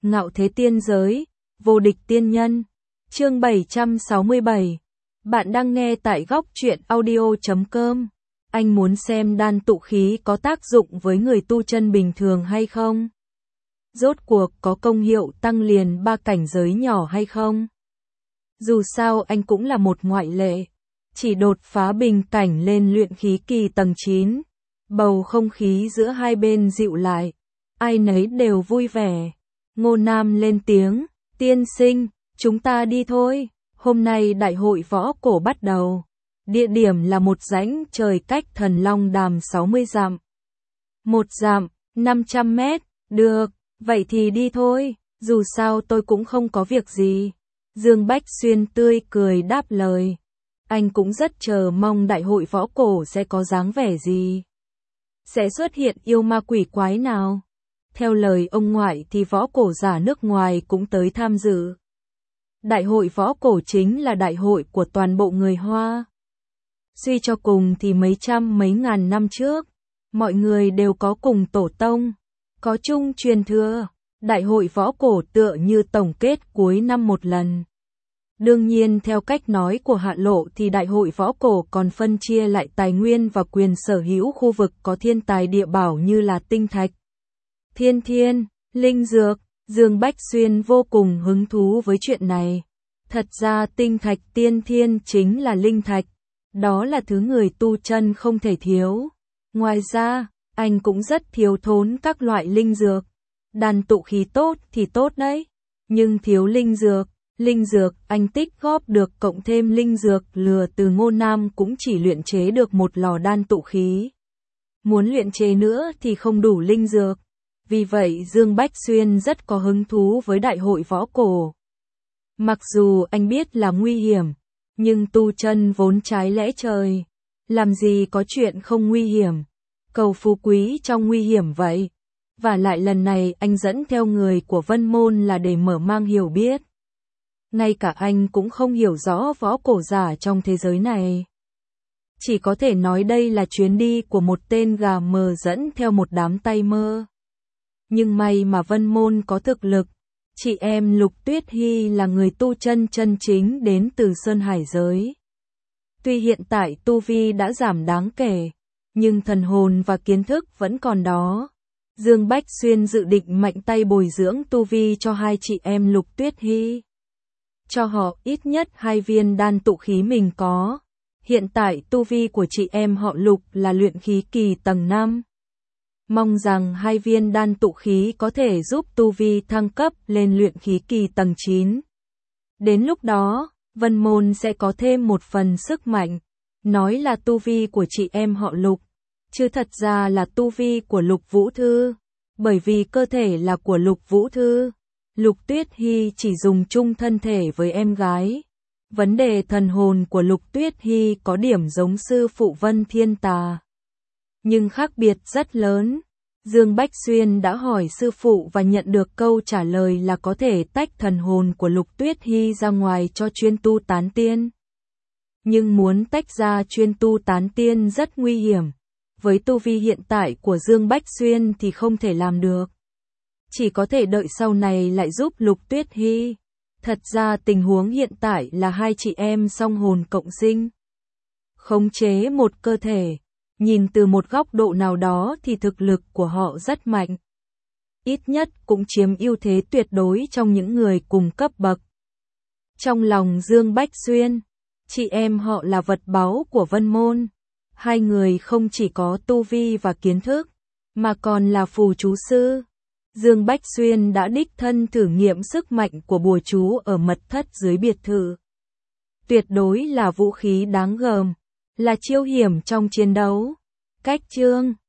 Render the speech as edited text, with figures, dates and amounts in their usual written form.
Ngạo thế tiên giới, vô địch tiên nhân. Chương 767. Bạn đang nghe tại góc truyện audio.com. Anh muốn xem đan tụ khí có tác dụng với người tu chân bình thường hay không? Rốt cuộc có công hiệu tăng liền 3 cảnh giới nhỏ hay không? Dù sao anh cũng là một ngoại lệ, chỉ đột phá bình cảnh lên luyện khí kỳ tầng 9. Bầu không khí giữa hai bên dịu lại, ai nấy đều vui vẻ. Ngô Nam lên tiếng, tiên sinh, chúng ta đi thôi, hôm nay đại hội võ cổ bắt đầu. Địa điểm là một rãnh trời cách Thần Long Đàm 60 dặm. 1 dặm, 500 mét, được, vậy thì đi thôi, dù sao tôi cũng không có việc gì. Dương Bách Xuyên tươi cười đáp lời. Anh cũng rất chờ mong đại hội võ cổ sẽ có dáng vẻ gì. Sẽ xuất hiện yêu ma quỷ quái nào? Theo lời ông ngoại thì võ cổ giả nước ngoài cũng tới tham dự. Đại hội võ cổ chính là đại hội của toàn bộ người Hoa. Suy cho cùng thì mấy trăm mấy ngàn năm trước, mọi người đều có cùng tổ tông, có chung truyền thừa. Đại hội võ cổ tựa như tổng kết cuối năm một lần. Đương nhiên theo cách nói của Hạ Lộ thì đại hội võ cổ còn phân chia lại tài nguyên và quyền sở hữu khu vực có thiên tài địa bảo như là tinh thạch, thiên, linh dược. Dương Bách Xuyên vô cùng hứng thú với chuyện này. Thật ra tinh thạch thiên chính là linh thạch. Đó là thứ người tu chân không thể thiếu. Ngoài ra, anh cũng rất thiếu thốn các loại linh dược. Đan tụ khí tốt thì tốt đấy. Nhưng thiếu linh dược anh tích góp được cộng thêm linh dược lừa từ Ngô Nam cũng chỉ luyện chế được một lò đan tụ khí. Muốn luyện chế nữa thì không đủ linh dược. Vì vậy Dương Bách Xuyên rất có hứng thú với đại hội võ cổ. Mặc dù anh biết là nguy hiểm, nhưng tu chân vốn trái lẽ trời. Làm gì có chuyện không nguy hiểm, cầu phú quý trong nguy hiểm vậy. Và lại lần này anh dẫn theo người của Vân Môn là để mở mang hiểu biết. Ngay cả anh cũng không hiểu rõ võ cổ giả trong thế giới này. Chỉ có thể nói đây là chuyến đi của một tên gà mờ dẫn theo một đám tay mơ. Nhưng may mà Vân Môn có thực lực. Chị em Lục Tuyết Hy là người tu chân chân chính đến từ Sơn Hải giới. Tuy hiện tại tu vi đã giảm đáng kể, nhưng thần hồn và kiến thức vẫn còn đó. Dương Bách Xuyên dự định mạnh tay bồi dưỡng tu vi cho hai chị em Lục Tuyết Hy. Cho họ ít nhất 2 viên đan tụ khí mình có. Hiện tại tu vi của chị em họ Lục là luyện khí kỳ tầng 5. Mong rằng 2 viên đan tụ khí có thể giúp tu vi thăng cấp lên luyện khí kỳ tầng 9. Đến lúc đó, Vân Môn sẽ có thêm một phần sức mạnh. Nói là tu vi của chị em họ Lục, chứ thật ra là tu vi của Lục Vũ Thư. Bởi vì cơ thể là của Lục Vũ Thư, Lục Tuyết Hy chỉ dùng chung thân thể với em gái. Vấn đề thần hồn của Lục Tuyết Hy có điểm giống sư phụ Vân Thiên Tà, nhưng khác biệt rất lớn. Dương Bách Xuyên đã hỏi sư phụ và nhận được câu trả lời là có thể tách thần hồn của Lục Tuyết Hy ra ngoài cho chuyên tu tán tiên. Nhưng muốn tách ra chuyên tu tán tiên rất nguy hiểm. Với tu vi hiện tại của Dương Bách Xuyên thì không thể làm được. Chỉ có thể đợi sau này lại giúp Lục Tuyết Hy. Thật ra tình huống hiện tại là hai chị em song hồn cộng sinh, khống chế một cơ thể. Nhìn từ một góc độ nào đó thì thực lực của họ rất mạnh. Ít nhất cũng chiếm ưu thế tuyệt đối trong những người cùng cấp bậc. Trong lòng Dương Bách Xuyên, chị em họ là vật báu của Vân Môn. Hai người không chỉ có tu vi và kiến thức, mà còn là phù chú sư. Dương Bách Xuyên đã đích thân thử nghiệm sức mạnh của bùa chú ở mật thất dưới biệt thự. Tuyệt đối là vũ khí đáng gờm, là chiêu hiểm trong chiến đấu. Cách chương